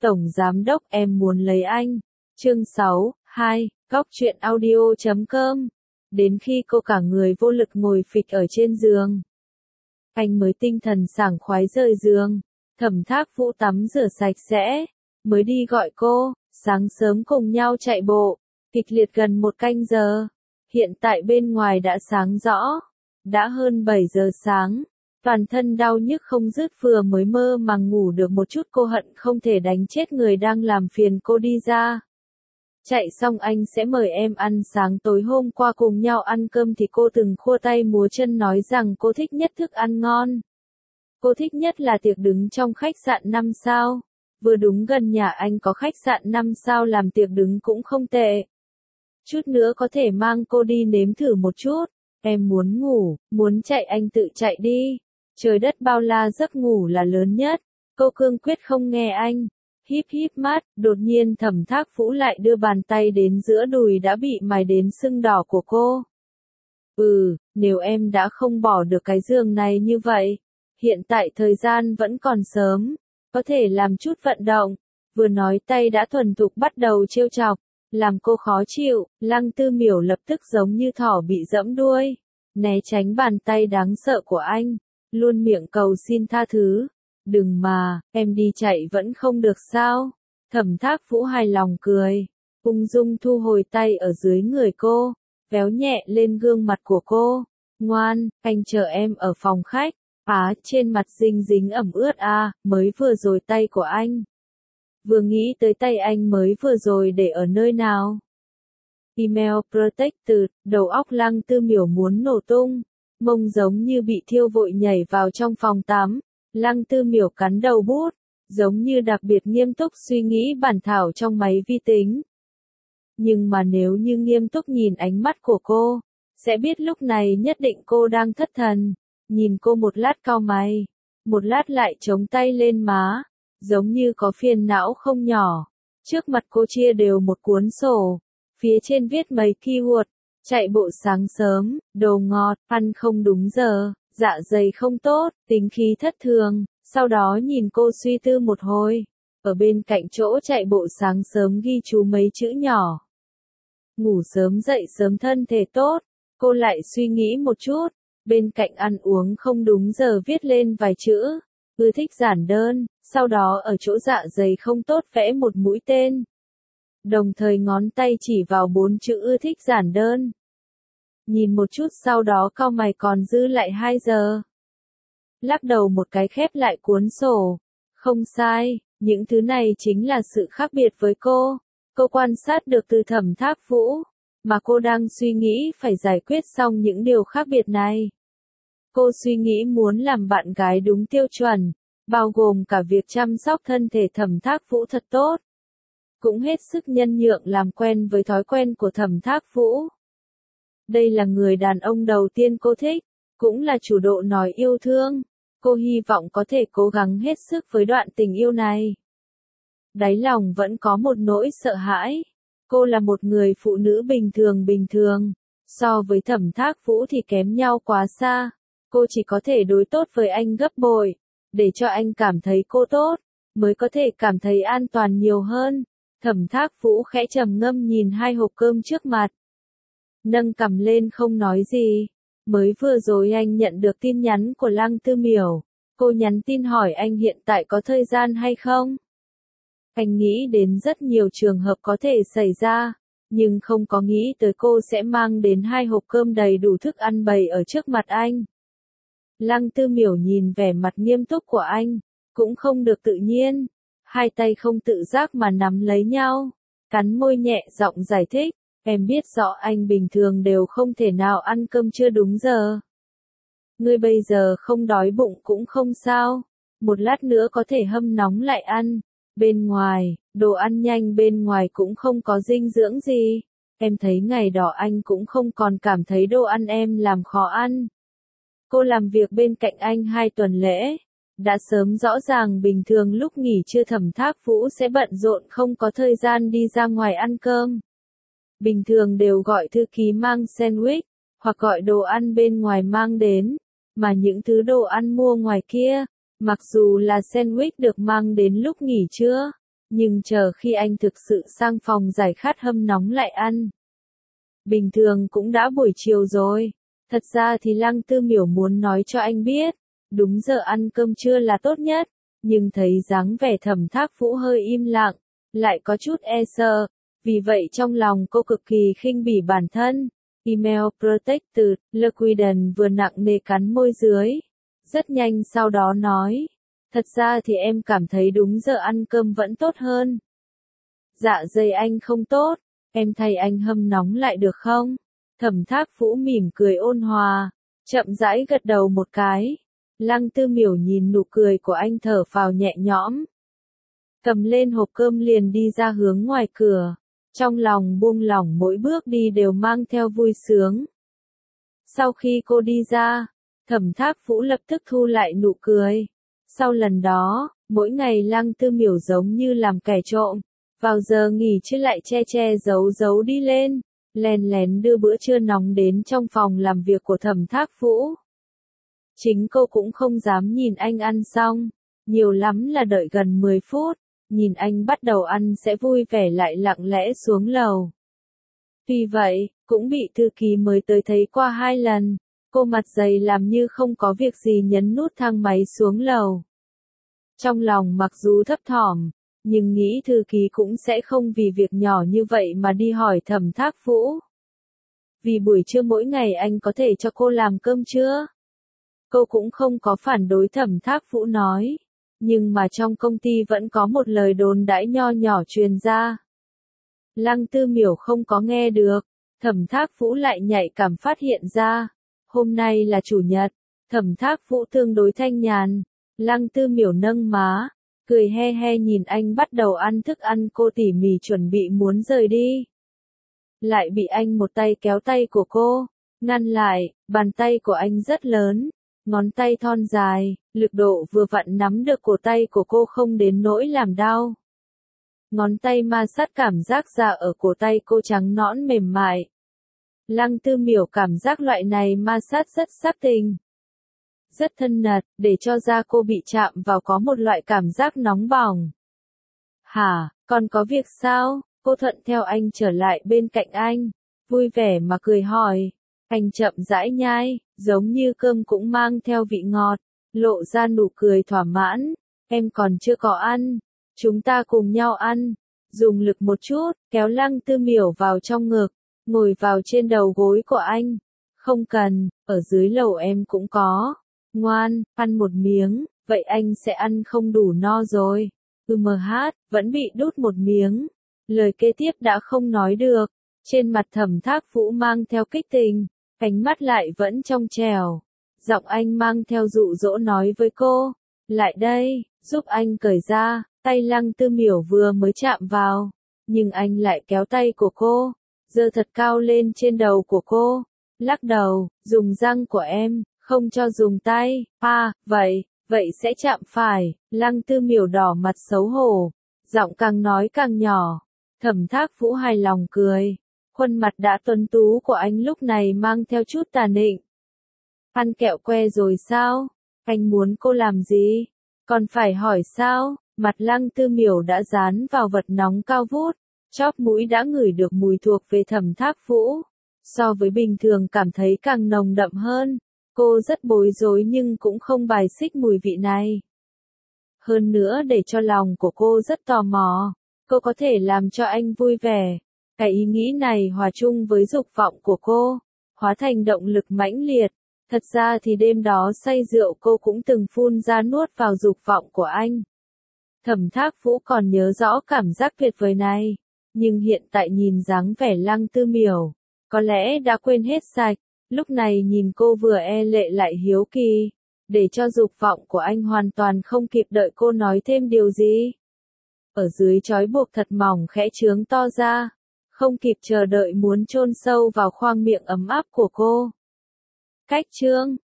Tổng Giám đốc em muốn lấy anh. Chương 6, 2, goctruyện.audio.com. Đến khi cô cả người vô lực ngồi phịch ở trên giường, anh mới tinh thần sảng khoái rời giường. Thẩm Thác Vũ tắm rửa sạch sẽ, mới đi gọi cô. Sáng sớm cùng nhau chạy bộ, kịch liệt gần 1 canh giờ. Hiện tại bên ngoài đã sáng rõ, đã hơn 7 giờ sáng. Toàn thân đau nhức không dứt, vừa mới mơ màng ngủ được một chút cô hận không thể đánh chết người đang làm phiền cô đi ra. Chạy xong anh sẽ mời em ăn sáng, tối hôm qua cùng nhau ăn cơm thì cô từng khua tay múa chân nói rằng cô thích nhất thức ăn ngon. Cô thích nhất là tiệc đứng trong khách sạn 5 sao. Vừa đúng gần nhà anh có khách sạn 5 sao làm tiệc đứng cũng không tệ. Chút nữa có thể mang cô đi nếm thử một chút. Em muốn ngủ, muốn chạy anh tự chạy đi. Trời đất bao la, giấc ngủ là lớn nhất. Cô cương quyết không nghe anh. Híp híp mắt, đột nhiên Thẩm Thác Vũ lại đưa bàn tay đến giữa đùi đã bị mài đến sưng đỏ của cô. Nếu em đã không bỏ được cái giường này như vậy, hiện tại thời gian vẫn còn sớm, có thể làm chút vận động. Vừa nói tay đã thuần thục bắt đầu trêu chọc, làm cô khó chịu. Lăng Tư Miểu lập tức giống như thỏ bị giẫm đuôi, né tránh bàn tay đáng sợ của anh, luôn miệng cầu xin tha thứ. Đừng mà, em đi chạy vẫn không được sao? Thẩm Thác Vũ hài lòng cười, ung dung thu hồi tay ở dưới người cô, véo nhẹ lên gương mặt của cô. Ngoan, anh chờ em ở phòng khách. Trên mặt dính dính ẩm ướt mới vừa rồi tay của anh. Vừa nghĩ tới tay anh mới vừa rồi để ở nơi nào. Email Protected, đầu óc Lăng Tư Miểu muốn nổ tung, mông giống như bị thiêu vội nhảy vào trong phòng tắm. Lăng Tư Miểu cắn đầu bút, giống như đặc biệt nghiêm túc suy nghĩ bản thảo trong máy vi tính. Nhưng mà nếu như nghiêm túc nhìn ánh mắt của cô, sẽ biết lúc này nhất định cô đang thất thần. Nhìn cô một lát cau mày, một lát lại chống tay lên má, giống như có phiền não không nhỏ. Trước mặt cô chia đều một cuốn sổ, phía trên viết mấy keyword: chạy bộ sáng sớm, đồ ngọt, ăn không đúng giờ, dạ dày không tốt, tính khí thất thường. Sau đó nhìn cô suy tư một hồi, ở bên cạnh chỗ chạy bộ sáng sớm ghi chú mấy chữ nhỏ: ngủ sớm dậy sớm thân thể tốt. Cô lại suy nghĩ một chút, bên cạnh ăn uống không đúng giờ viết lên vài chữ: ưa thích giản đơn. Sau đó ở chỗ dạ dày không tốt vẽ một mũi tên, đồng thời ngón tay chỉ vào 4 chữ ưa thích giản đơn. Nhìn một chút sau đó cau mày, còn dư lại 2 giờ. Lắc đầu một cái khép lại cuốn sổ. Không sai, những thứ này chính là sự khác biệt với cô. Cô quan sát được từ Thẩm Thác Vũ, mà cô đang suy nghĩ phải giải quyết xong những điều khác biệt này. Cô suy nghĩ muốn làm bạn gái đúng tiêu chuẩn, bao gồm cả việc chăm sóc thân thể Thẩm Thác Vũ thật tốt. Cũng hết sức nhân nhượng làm quen với thói quen của Thẩm Thác Vũ. Đây là người đàn ông đầu tiên cô thích, cũng là chủ độ nói yêu thương. Cô hy vọng có thể cố gắng hết sức với đoạn tình yêu này. Đáy lòng vẫn có một nỗi sợ hãi. Cô là một người phụ nữ bình thường, so với Thẩm Thác Vũ thì kém nhau quá xa. Cô chỉ có thể đối tốt với anh gấp bội, để cho anh cảm thấy cô tốt, mới có thể cảm thấy an toàn nhiều hơn. Thẩm Thác Vũ khẽ trầm ngâm nhìn 2 hộp cơm trước mặt, nâng cằm lên không nói gì. Mới vừa rồi anh nhận được tin nhắn của Lăng Tư Miểu. Cô nhắn tin hỏi anh hiện tại có thời gian hay không. Anh nghĩ đến rất nhiều trường hợp có thể xảy ra, nhưng không có nghĩ tới cô sẽ mang đến 2 hộp cơm đầy đủ thức ăn bày ở trước mặt anh. Lăng Tư Miểu nhìn vẻ mặt nghiêm túc của anh, cũng không được tự nhiên. 2 tay không tự giác mà nắm lấy nhau, cắn môi nhẹ giọng giải thích. Em biết rõ anh bình thường đều không thể nào ăn cơm trưa đúng giờ. Ngươi bây giờ không đói bụng cũng không sao, một lát nữa có thể hâm nóng lại ăn. Bên ngoài, đồ ăn nhanh bên ngoài cũng không có dinh dưỡng gì. Em thấy ngày đó anh cũng không còn cảm thấy đồ ăn em làm khó ăn. Cô làm việc bên cạnh anh 2 tuần lễ, đã sớm rõ ràng bình thường lúc nghỉ trưa Thẩm Thác Vũ sẽ bận rộn không có thời gian đi ra ngoài ăn cơm. Bình thường đều gọi thư ký mang sandwich, hoặc gọi đồ ăn bên ngoài mang đến, mà những thứ đồ ăn mua ngoài kia, mặc dù là sandwich được mang đến lúc nghỉ trưa, nhưng chờ khi anh thực sự sang phòng giải khát hâm nóng lại ăn. Bình thường cũng đã buổi chiều rồi. Thật ra thì Lăng Tư Miểu muốn nói cho anh biết, đúng giờ ăn cơm trưa là tốt nhất, nhưng thấy dáng vẻ Thẩm Thác Vũ hơi im lặng, lại có chút e sợ, vì vậy trong lòng cô cực kỳ khinh bỉ bản thân. Email Protected, Liquiden vừa nặng nề cắn môi dưới. Rất nhanh sau đó nói, thật ra thì em cảm thấy đúng giờ ăn cơm vẫn tốt hơn. Dạ dày anh không tốt, em thay anh hâm nóng lại được không? Thẩm Thác Vũ mỉm cười ôn hòa, chậm rãi gật đầu một cái. Lăng Tư Miểu nhìn nụ cười của anh thở phào nhẹ nhõm. Cầm lên hộp cơm liền đi ra hướng ngoài cửa. Trong lòng buông lỏng mỗi bước đi đều mang theo vui sướng. Sau khi cô đi ra, Thẩm Thác Vũ lập tức thu lại nụ cười. Sau lần đó, mỗi ngày Lăng Tư Miểu giống như làm kẻ trộm. Vào giờ nghỉ trưa lại che giấu đi lên, lén lén đưa bữa trưa nóng đến trong phòng làm việc của Thẩm Thác Vũ. Chính cô cũng không dám nhìn anh ăn xong, nhiều lắm là đợi gần 10 phút, nhìn anh bắt đầu ăn sẽ vui vẻ lại lặng lẽ xuống lầu. Tuy vậy, cũng bị thư ký mới tới thấy qua 2 lần, cô mặt dày làm như không có việc gì nhấn nút thang máy xuống lầu. Trong lòng mặc dù thấp thỏm, nhưng nghĩ thư ký cũng sẽ không vì việc nhỏ như vậy mà đi hỏi Thẩm Thác Vũ. Vì buổi trưa mỗi ngày anh có thể cho cô làm cơm trưa. Cô cũng không có phản đối Thẩm Thác Vũ nói, nhưng mà trong công ty vẫn có một lời đồn đãi nho nhỏ truyền ra. Lăng Tư Miểu không có nghe được, Thẩm Thác Vũ lại nhạy cảm phát hiện ra. Hôm nay là chủ nhật, Thẩm Thác Vũ tương đối thanh nhàn, Lăng Tư Miểu nâng má, cười he he nhìn anh bắt đầu ăn thức ăn, cô tỉ mỉ chuẩn bị muốn rời đi. Lại bị anh một tay kéo tay của cô, ngăn lại. Bàn tay của anh rất lớn, ngón tay thon dài, lực độ vừa vặn nắm được cổ tay của cô không đến nỗi làm đau. Ngón tay ma sát cảm giác ra ở cổ tay cô trắng nõn mềm mại. Lăng Tư Miểu cảm giác loại này ma sát rất sắp tình. Rất thân mật, để cho da cô bị chạm vào có một loại cảm giác nóng bỏng. Hả, còn có việc sao? Cô thuận theo anh trở lại bên cạnh anh, vui vẻ mà cười hỏi. Anh chậm rãi nhai, giống như cơm cũng mang theo vị ngọt, lộ ra nụ cười thỏa mãn. Em còn chưa có ăn, chúng ta cùng nhau ăn. Dùng lực một chút, kéo Lăng Tư Miểu vào trong ngực, ngồi vào trên đầu gối của anh. Không cần, ở dưới lầu em cũng có. Ngoan, ăn một miếng, vậy anh sẽ ăn không đủ no rồi. Vẫn bị đút một miếng. Lời kế tiếp đã không nói được. Trên mặt Thẩm Thác Vũ mang theo kích tình, ánh mắt lại vẫn trong trẻo. Giọng anh mang theo dụ dỗ nói với cô, lại đây, giúp anh cởi ra. Tay Lăng Tư Miểu vừa mới chạm vào, nhưng anh lại kéo tay của cô, giơ thật cao lên trên đầu của cô, lắc đầu, dùng răng của em, không cho dùng tay. Vậy sẽ chạm phải. Lăng Tư Miểu đỏ mặt xấu hổ, giọng càng nói càng nhỏ. Thẩm Thác Vũ hài lòng cười, khuôn mặt đã tuấn tú của anh lúc này mang theo chút tà nịnh. Ăn kẹo que rồi sao? Anh muốn cô làm gì? Còn phải hỏi sao? Mặt Lăng Tư Miểu đã dán vào vật nóng cao vút, chóp mũi đã ngửi được mùi thuộc về Thẩm Thác Vũ. So với bình thường cảm thấy càng nồng đậm hơn. Cô rất bối rối nhưng cũng không bài xích mùi vị này. Hơn nữa để cho lòng của cô rất tò mò, cô có thể làm cho anh vui vẻ. Cái ý nghĩ này hòa chung với dục vọng của cô, hóa thành động lực mãnh liệt. Thật ra thì đêm đó say rượu cô cũng từng phun ra nuốt vào dục vọng của anh. Thẩm Thác Vũ còn nhớ rõ cảm giác tuyệt vời này, nhưng hiện tại nhìn dáng vẻ Lăng Tư Miểu, có lẽ đã quên hết sạch. Lúc này nhìn cô vừa e lệ lại hiếu kỳ, để cho dục vọng của anh hoàn toàn không kịp đợi cô nói thêm điều gì. Ở dưới trói buộc thật mỏng khẽ trướng to ra, không kịp chờ đợi muốn chôn sâu vào khoang miệng ấm áp của cô. Cách chương